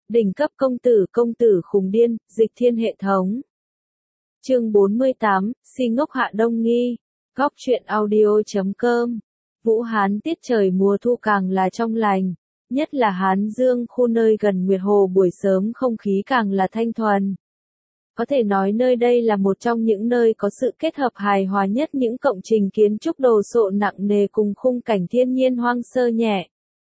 Đỉnh cấp công tử khùng điên, dịch thiên hệ thống. Chương 48, si ngốc Hạ Đông Nghi. Góc truyện audio.com. Vũ Hán tiết trời mùa thu càng là trong lành, nhất là Hán Dương khu nơi gần Nguyệt Hồ buổi sớm không khí càng là thanh thuần. Có thể nói nơi đây là một trong những nơi có sự kết hợp hài hòa nhất những công trình kiến trúc đồ sộ nặng nề cùng khung cảnh thiên nhiên hoang sơ nhẹ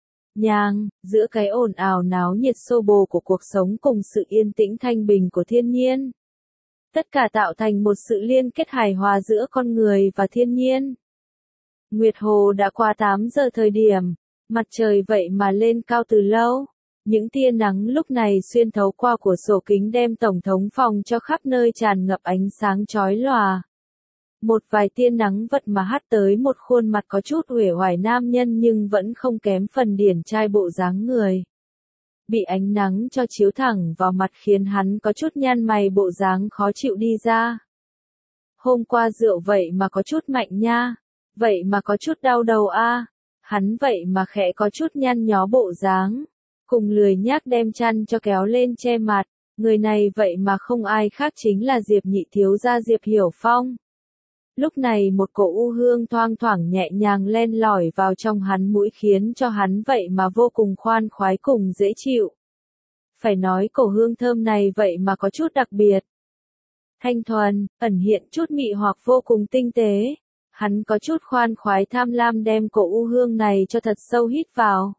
nhàng, giữa cái ồn ào náo nhiệt xô bồ của cuộc sống cùng sự yên tĩnh thanh bình của thiên nhiên. Tất cả tạo thành một sự liên kết hài hòa giữa con người và thiên nhiên. Nguyệt Hồ đã qua 8 giờ thời điểm, mặt trời vậy mà lên cao từ lâu. Những tia nắng lúc này xuyên thấu qua cửa sổ kính đem tổng thống phòng cho khắp nơi tràn ngập ánh sáng chói lòa. Một vài tia nắng vật mà hắt tới một khuôn mặt có chút uể oải nam nhân nhưng vẫn không kém phần điển trai bộ dáng người. Bị ánh nắng cho chiếu thẳng vào mặt khiến hắn có chút nhăn mày bộ dáng khó chịu đi ra. Hôm qua rượu vậy mà có chút mạnh nha, vậy mà có chút đau đầu a. Hắn vậy mà khẽ có chút nhăn nhó bộ dáng, cùng lười nhác đem chăn cho kéo lên che mặt, người này vậy mà không ai khác chính là Diệp nhị thiếu gia Diệp Hiểu Phong. Lúc này một cỗ u hương thoang thoảng nhẹ nhàng len lỏi vào trong hắn mũi khiến cho hắn vậy mà vô cùng khoan khoái cùng dễ chịu. Phải nói cổ hương thơm này vậy mà có chút đặc biệt. Thanh thuần, ẩn hiện chút mị hoặc vô cùng tinh tế. Hắn có chút khoan khoái tham lam đem cổ u hương này cho thật sâu hít vào.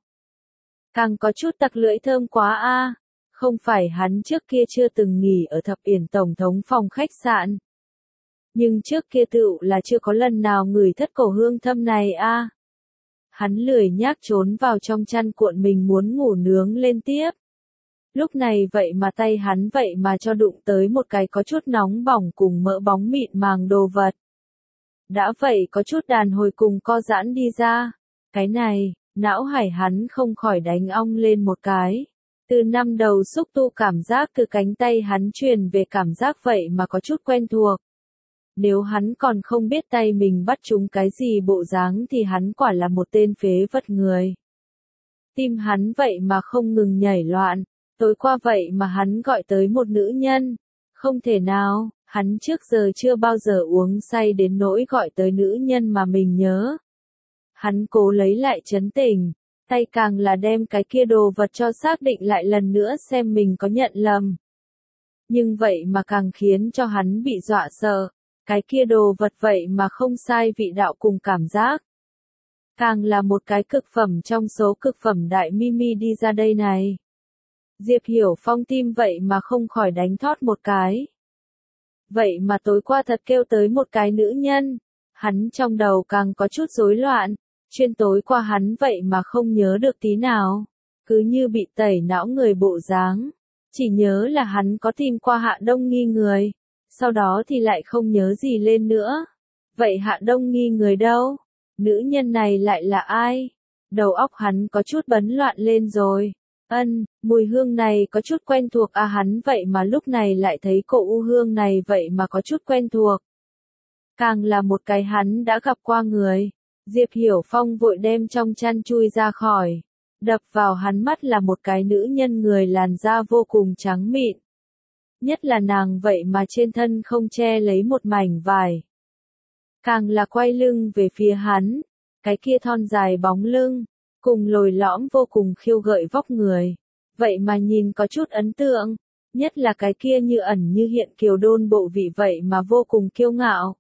Càng có chút tặc lưỡi thơm quá a. Không phải hắn trước kia chưa từng nghỉ ở Thập Yển tổng thống phòng khách sạn. Nhưng trước kia tựu là chưa có lần nào ngửi thất cổ hương thơm này a. Hắn lười nhác trốn vào trong chăn cuộn mình muốn ngủ nướng lên tiếp. Lúc này vậy mà tay hắn vậy mà cho đụng tới một cái có chút nóng bỏng cùng mỡ bóng mịn màng đồ vật. Đã vậy có chút đàn hồi cùng co giãn đi ra. Cái này, não hải hắn không khỏi đánh ong lên một cái. Từ năm đầu xúc tu cảm giác từ cánh tay hắn truyền về cảm giác vậy mà có chút quen thuộc. Nếu hắn còn không biết tay mình bắt trúng cái gì bộ dáng thì hắn quả là một tên phế vật người. Tim hắn vậy mà không ngừng nhảy loạn. Tối qua vậy mà hắn gọi tới một nữ nhân. Không thể nào, hắn trước giờ chưa bao giờ uống say đến nỗi gọi tới nữ nhân mà mình nhớ. Hắn cố lấy lại trấn tĩnh, tay càng là đem cái kia đồ vật cho xác định lại lần nữa xem mình có nhận lầm. Nhưng vậy mà càng khiến cho hắn bị dọa sợ, cái kia đồ vật vậy mà không sai vị đạo cùng cảm giác. Càng là một cái cực phẩm trong số cực phẩm đại Mimi đi ra đây này. Diệp Hiểu Phong tim vậy mà không khỏi đánh thót một cái. Vậy mà tối qua thật kêu tới một cái nữ nhân, hắn trong đầu càng có chút rối loạn, chuyên tối qua hắn vậy mà không nhớ được tí nào, cứ như bị tẩy não người bộ dáng, chỉ nhớ là hắn có tìm qua Hạ Đông Nghi người, sau đó thì lại không nhớ gì lên nữa. Vậy Hạ Đông Nghi người đâu? Nữ nhân này lại là ai? Đầu óc hắn có chút bấn loạn lên rồi. Mùi hương này có chút quen thuộc à, hắn vậy mà lúc này lại thấy cổ u hương này vậy mà có chút quen thuộc. Càng là một cái hắn đã gặp qua người. Diệp Hiểu Phong vội đem trong chăn chui ra khỏi. Đập vào hắn mắt là một cái nữ nhân người làn da vô cùng trắng mịn. Nhất là nàng vậy mà trên thân không che lấy một mảnh vải. Càng là quay lưng về phía hắn. Cái kia thon dài bóng lưng. Cùng lồi lõm vô cùng khiêu gợi vóc người. Vậy mà nhìn có chút ấn tượng. Nhất là cái kia như ẩn như hiện kiều đôn bộ vị vậy mà vô cùng kiêu ngạo.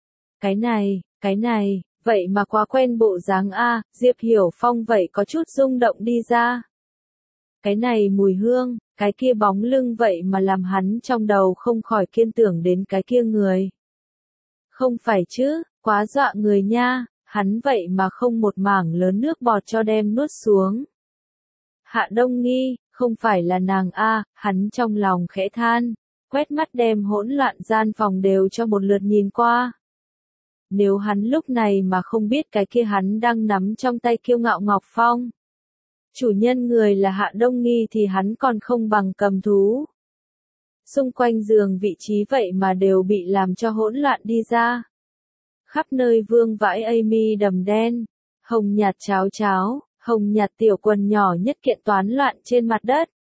Cái này, vậy mà quá quen bộ dáng a. Diệp Hiểu Phong vậy có chút rung động đi ra. Cái này mùi hương, cái kia bóng lưng vậy mà làm hắn trong đầu không khỏi kiên tưởng đến cái kia người. Không phải chứ, quá dọa người nha. Hắn vậy mà không một mảng lớn nước bọt cho đem nuốt xuống. Hạ Đông Nghi, không phải là nàng a, hắn trong lòng khẽ than, quét mắt đem hỗn loạn gian phòng đều cho một lượt nhìn qua. Nếu hắn lúc này mà không biết cái kia hắn đang nắm trong tay kiêu ngạo Ngọc Phong. Chủ nhân người là Hạ Đông Nghi thì hắn còn không bằng cầm thú. Xung quanh giường vị trí vậy mà đều bị làm cho hỗn loạn đi ra. Khắp nơi vương vãi Amy đầm đen, hồng nhạt cháo cháo, hồng nhạt tiểu quần nhỏ nhất kiện toán loạn trên mặt đất.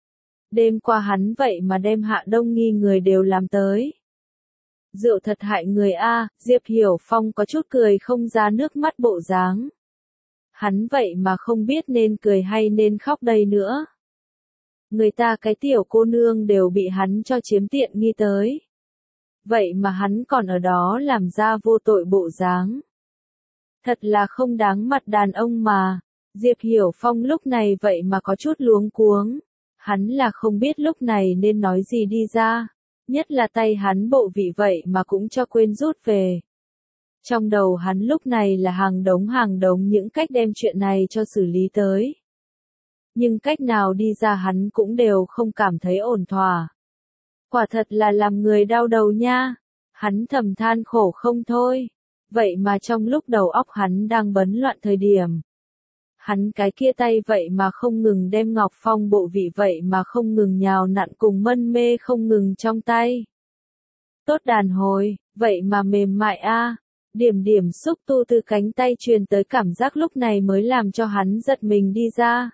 Đêm qua hắn vậy mà đem Hạ Đông Nghi người đều làm tới. Rượu thật hại người a, Diệp Hiểu Phong có chút cười không ra nước mắt bộ dáng. Hắn vậy mà không biết nên cười hay nên khóc đây nữa. Người ta cái tiểu cô nương đều bị hắn cho chiếm tiện nghi tới. Vậy mà hắn còn ở đó làm ra vô tội bộ dáng. Thật là không đáng mặt đàn ông mà. Diệp Hiểu Phong lúc này vậy mà có chút luống cuống. Hắn là không biết lúc này nên nói gì đi ra. Nhất là tay hắn bộ vị vậy mà cũng cho quên rút về. Trong đầu hắn lúc này là hàng đống những cách đem chuyện này cho xử lý tới. Nhưng cách nào đi ra hắn cũng đều không cảm thấy ổn thỏa. Quả thật là làm người đau đầu nha. Hắn thầm than khổ không thôi. Vậy mà trong lúc đầu óc hắn đang bấn loạn thời điểm. Hắn cái kia tay vậy mà không ngừng đem Ngọc Phong bộ vị vậy mà không ngừng nhào nặn cùng mân mê không ngừng trong tay. Tốt đàn hồi, vậy mà mềm mại a. Điểm điểm xúc tu từ cánh tay truyền tới cảm giác lúc này mới làm cho hắn giật mình đi ra.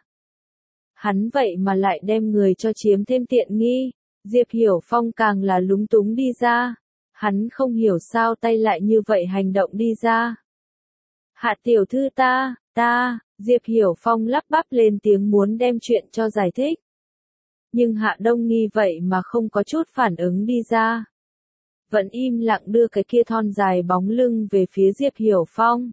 Hắn vậy mà lại đem người cho chiếm thêm tiện nghi. Diệp Hiểu Phong càng là lúng túng đi ra. Hắn không hiểu sao tay lại như vậy hành động đi ra. Hạ tiểu thư ta, Diệp Hiểu Phong lắp bắp lên tiếng muốn đem chuyện cho giải thích. Nhưng Hạ Đông Nghi vậy mà không có chút phản ứng đi ra. Vẫn im lặng đưa cái kia thon dài bóng lưng về phía Diệp Hiểu Phong.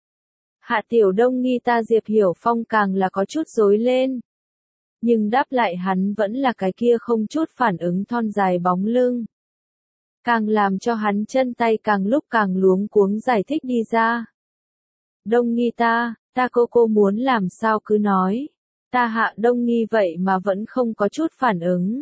Hạ tiểu Đông Nghi ta Diệp Hiểu Phong càng là có chút rối lên. Nhưng đáp lại hắn vẫn là cái kia không chút phản ứng thon dài bóng lưng. Càng làm cho hắn chân tay càng lúc càng luống cuống giải thích đi ra. Đông Nghi ta cô muốn làm sao cứ nói. Ta Hạ Đông Nghi vậy mà vẫn không có chút phản ứng.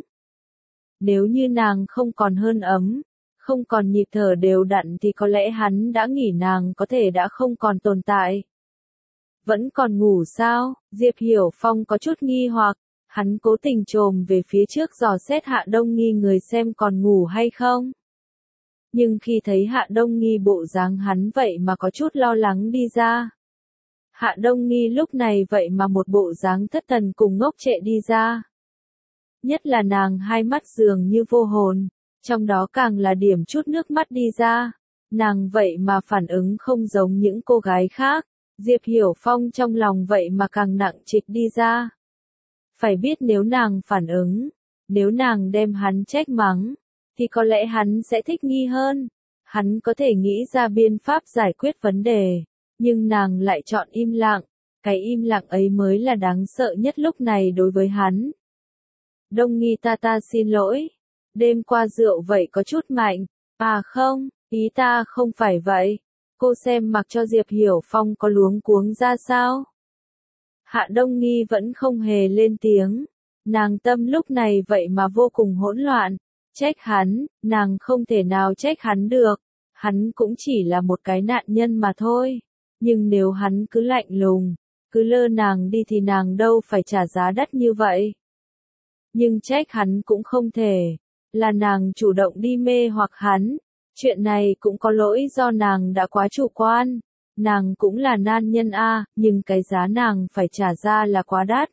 Nếu như nàng không còn hơn ấm, không còn nhịp thở đều đặn thì có lẽ hắn đã nghĩ nàng có thể đã không còn tồn tại. Vẫn còn ngủ sao? Diệp Hiểu Phong có chút nghi hoặc, hắn cố tình trồm về phía trước dò xét Hạ Đông Nghi người xem còn ngủ hay không. Nhưng khi thấy Hạ Đông Nghi bộ dáng hắn vậy mà có chút lo lắng đi ra. Hạ Đông Nghi lúc này vậy mà một bộ dáng thất thần cùng ngốc trệ đi ra. Nhất là nàng hai mắt dường như vô hồn, trong đó càng là điểm chút nước mắt đi ra. Nàng vậy mà phản ứng không giống những cô gái khác. Diệp Hiểu Phong trong lòng vậy mà càng nặng trịch đi ra. Phải biết nếu nàng phản ứng, nếu nàng đem hắn trách mắng, thì có lẽ hắn sẽ thích nghi hơn. Hắn có thể nghĩ ra biện pháp giải quyết vấn đề. Nhưng nàng lại chọn im lặng. Cái im lặng ấy mới là đáng sợ nhất lúc này đối với hắn. Đông Nghi ta xin lỗi. Đêm qua rượu vậy có chút mạnh. À không, ý ta không phải vậy. Cô xem mặc cho Diệp Hiểu Phong có luống cuống ra sao. Hạ Đông Nghi vẫn không hề lên tiếng. Nàng tâm lúc này vậy mà vô cùng hỗn loạn. Trách hắn, nàng không thể nào trách hắn được. Hắn cũng chỉ là một cái nạn nhân mà thôi. Nhưng nếu hắn cứ lạnh lùng, cứ lơ nàng đi thì nàng đâu phải trả giá đắt như vậy. Nhưng trách hắn cũng không thể. Là nàng chủ động đi mê hoặc hắn. Chuyện này cũng có lỗi do nàng đã quá chủ quan. Nàng cũng là nan nhân a, nhưng cái giá nàng phải trả ra là quá đắt.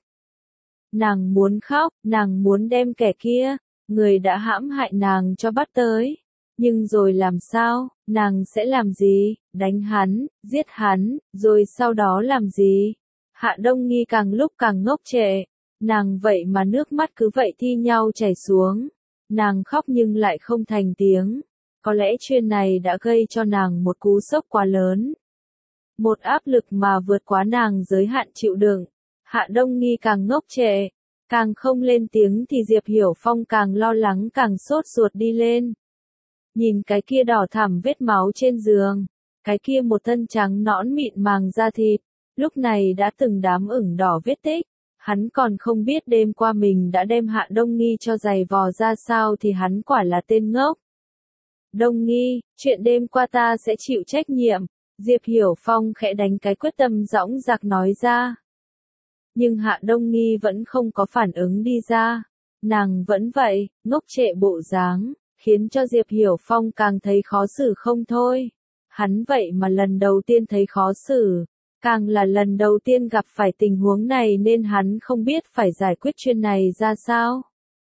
Nàng muốn khóc, nàng muốn đem kẻ kia, người đã hãm hại nàng cho bắt tới. Nhưng rồi làm sao, nàng sẽ làm gì, đánh hắn, giết hắn, rồi sau đó làm gì? Hạ Đông Nghi càng lúc càng ngốc trệ, nàng vậy mà nước mắt cứ vậy thi nhau chảy xuống. Nàng khóc nhưng lại không thành tiếng. Có lẽ chuyện này đã gây cho nàng một cú sốc quá lớn. Một áp lực mà vượt quá nàng giới hạn chịu đựng. Hạ Đông Nghi càng ngốc trệ, càng không lên tiếng thì Diệp Hiểu Phong càng lo lắng càng sốt ruột đi lên. Nhìn cái kia đỏ thẳm vết máu trên giường, cái kia một thân trắng nõn mịn màng da thịt, lúc này đã từng đám ửng đỏ vết tích. Hắn còn không biết đêm qua mình đã đem Hạ Đông Nghi cho giày vò ra sao thì hắn quả là tên ngốc. Đông Nghi, chuyện đêm qua ta sẽ chịu trách nhiệm. Diệp Hiểu Phong khẽ đánh cái quyết tâm dõng dạc nói ra. Nhưng Hạ Đông Nghi vẫn không có phản ứng đi ra. Nàng vẫn vậy, ngốc trệ bộ dáng, khiến cho Diệp Hiểu Phong càng thấy khó xử không thôi. Hắn vậy mà lần đầu tiên thấy khó xử, càng là lần đầu tiên gặp phải tình huống này nên hắn không biết phải giải quyết chuyện này ra sao.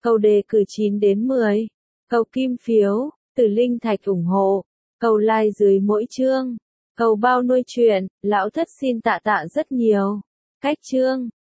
Câu đề cử 9 đến 10. Câu kim phiếu, từ linh thạch ủng hộ. Câu like dưới mỗi chương. Câu bao nuôi chuyện, lão thất xin tạ tạ rất nhiều. Cách chương.